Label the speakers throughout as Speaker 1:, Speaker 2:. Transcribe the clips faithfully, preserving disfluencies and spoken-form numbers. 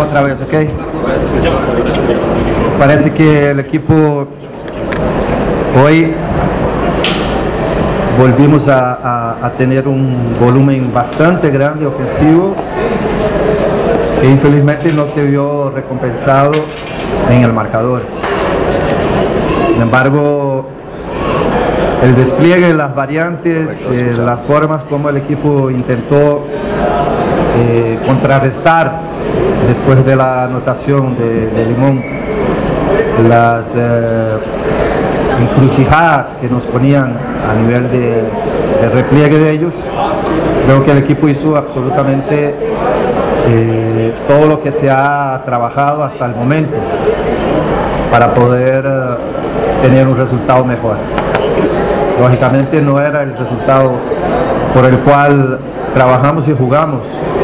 Speaker 1: otra vez, ¿ok? Parece que el equipo hoy volvimos a, a, a tener un volumen bastante grande ofensivo e infelizmente no se vio recompensado en el marcador. Sin embargo, el despliegue, las variantes, eh, las formas como el equipo intentó eh, contrarrestar después de la anotación de, de Limón, las eh, encrucijadas que nos ponían a nivel de, de repliegue de ellos, creo que el equipo hizo absolutamente eh, todo lo que se ha trabajado hasta el momento para poder eh, tener un resultado mejor. Lógicamente no era el resultado por el cual trabajamos y jugamos,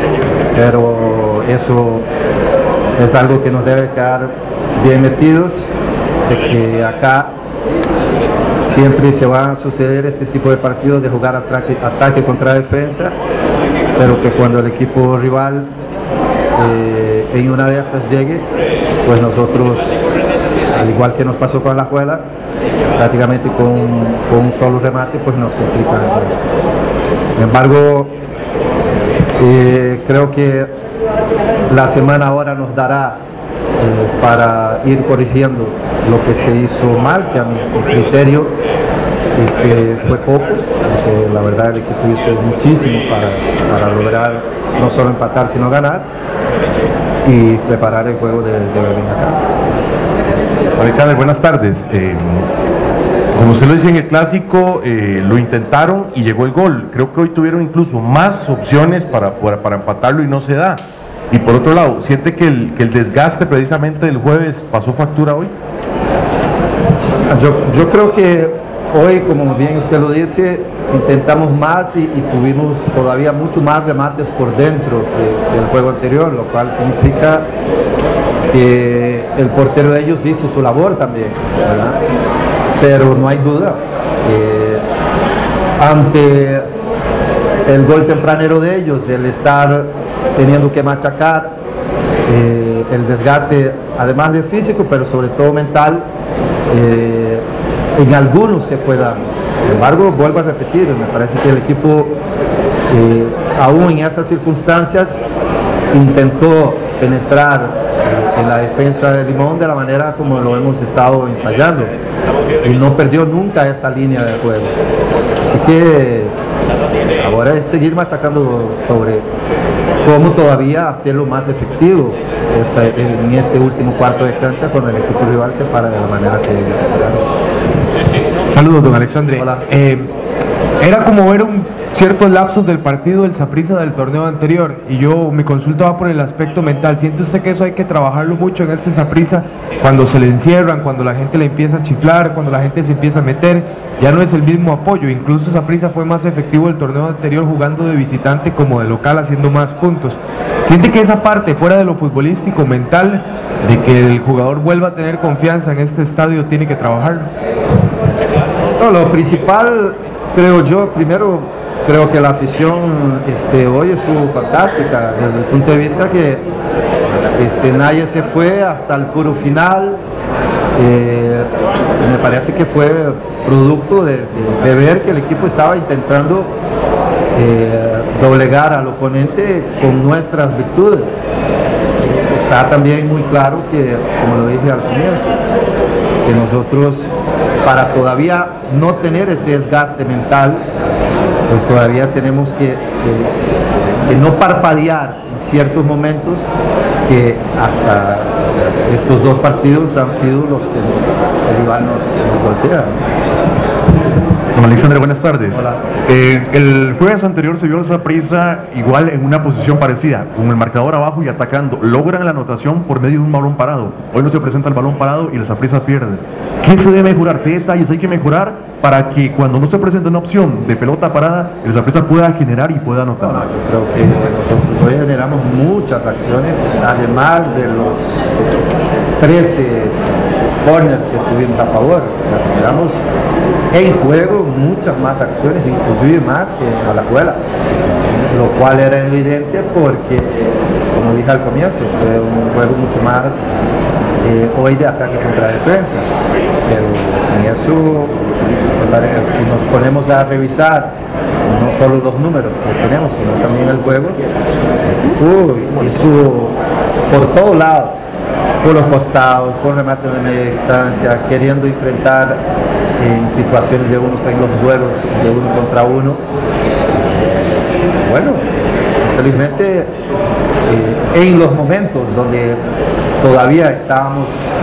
Speaker 1: pero eso es algo que nos debe quedar bien metidos, de que acá siempre se van a suceder este tipo de partidos de jugar ataque, ataque contra defensa, pero que cuando el equipo rival eh, en una de esas llegue, pues nosotros, al igual que nos pasó con la Alajuela, prácticamente con, con un solo remate, pues nos complican. Sin embargo, eh, creo que la semana ahora nos dará eh, para ir corrigiendo lo que se hizo mal, que a mi criterio este, fue poco, porque la verdad el equipo hizo muchísimo para, para lograr no solo empatar, sino ganar y preparar el juego de, de Berlín acá.
Speaker 2: Alexander, buenas tardes. Eh, como usted lo dice en el clásico, eh, lo intentaron y llegó el gol. Creo que hoy tuvieron incluso más opciones para, para, para empatarlo y no se da. Y por otro lado, ¿siente que el, que el desgaste precisamente del jueves pasó factura hoy?
Speaker 1: Yo, yo creo que hoy, como bien usted lo dice, intentamos más y, y tuvimos todavía mucho más remates por dentro que, que el juego anterior, lo cual significa que el portero de ellos hizo su labor también, ¿verdad? Pero no hay duda que ante el gol tempranero de ellos, el estar teniendo que machacar, eh, el desgaste además de físico, pero sobre todo mental, eh, en algunos se fue dando. Sin embargo, vuelvo a repetir, me parece que el equipo eh, aún en esas circunstancias intentó penetrar eh, en la defensa de Limón de la manera como lo hemos estado ensayando y no perdió nunca esa línea de juego. Así que ahora es seguir machacando sobre cómo todavía hacerlo más efectivo esta, en este último cuarto de cancha con el equipo rival que para de la manera que
Speaker 3: Saludos, don Alexandre.
Speaker 1: Hola.
Speaker 3: Eh, era como ver un cierto lapsus del partido del Saprissa del torneo anterior, y yo, mi consulta va por el aspecto mental. ¿Siente usted que eso hay que trabajarlo mucho en este Saprissa? Cuando se le encierran, cuando la gente le empieza a chiflar, cuando la gente se empieza a meter, ya no es el mismo apoyo. Incluso Saprissa fue más efectivo el torneo anterior jugando de visitante como de local, haciendo más puntos. ¿Siente que esa parte, fuera de lo futbolístico, mental, de que el jugador vuelva a tener confianza en este estadio, tiene que trabajarlo?
Speaker 1: No, lo principal, creo yo, primero creo que la afición este, hoy estuvo fantástica desde el punto de vista que este, nadie se fue hasta el puro final. Eh, me parece que fue producto de, de, de ver que el equipo estaba intentando eh, doblegar al oponente con nuestras virtudes. Está también muy claro que, como lo dije al comienzo, que nosotros, para todavía no tener ese desgaste mental, pues todavía tenemos que, que, que no parpadear en ciertos momentos, que hasta estos dos partidos han sido los que el rival nos, nos golpea.
Speaker 2: Don Alexandre, buenas tardes.
Speaker 1: Hola.
Speaker 2: Eh, el jueves anterior se vio el Saprissa igual en una posición parecida, con el marcador abajo y atacando. Logran la anotación por medio de un balón parado. Hoy no se presenta el balón parado y el Saprissa pierde. ¿Qué se debe mejorar? ¿Qué detalles hay que mejorar para que cuando no se presente una opción de pelota parada, el Saprissa pueda generar y pueda anotar?
Speaker 1: Bueno, yo creo que nosotros hoy generamos muchas acciones, además de los trece corners que tuvimos a favor. O sea, generamos en juego muchas más acciones, inclusive más que en Alajuela. lo cual era evidente porque, como dije al comienzo, fue un juego mucho más eh, hoy de ataque contra defensa. Pero en eso, si nos ponemos a revisar no solo los números que tenemos, sino también el juego, uh, hizo por todos lados, por los costados, con remates de media distancia, queriendo enfrentar en situaciones de uno, en los duelos de uno contra uno. Bueno, felizmente eh, en los momentos donde todavía estábamos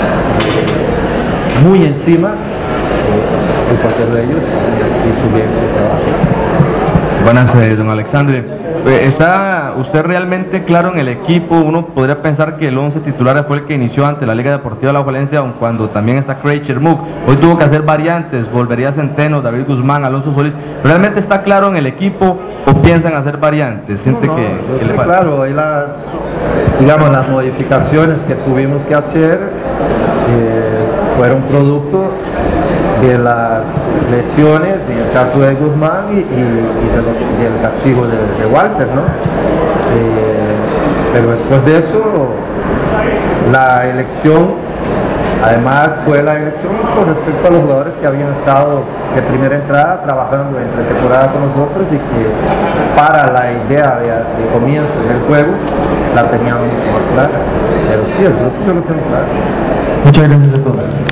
Speaker 1: muy encima, eh, el portero de ellos hizo bien su trabajo.
Speaker 4: Buenas, eh, don Alexandre. Eh, ¿Está usted realmente claro en el equipo? Uno podría pensar que el once titular fue el que inició ante la Liga Deportiva La Alajuelense, aun cuando también está Craig Chermuk. Hoy tuvo que hacer variantes, volvería Centeno, David Guzmán, Alonso Solís. ¿Realmente está claro en el equipo o piensan hacer variantes? ¿Siente
Speaker 1: no, no,
Speaker 4: que,
Speaker 1: no
Speaker 4: que le
Speaker 1: está
Speaker 4: falta?
Speaker 1: claro, hay las, digamos, las modificaciones que tuvimos que hacer eh, fueron producto de las lesiones, en el caso de Guzmán y, y, y de lo, del castigo de, de Walter, ¿no? Eh, pero después de eso, la elección, además fue la elección con respecto a los jugadores que habían estado de primera entrada trabajando en pretemporada con nosotros y que para la idea de, de comienzo del juego la teníamos más clara. Pero sí, el grupo yo lo tengo claro.
Speaker 4: Muchas gracias a todos.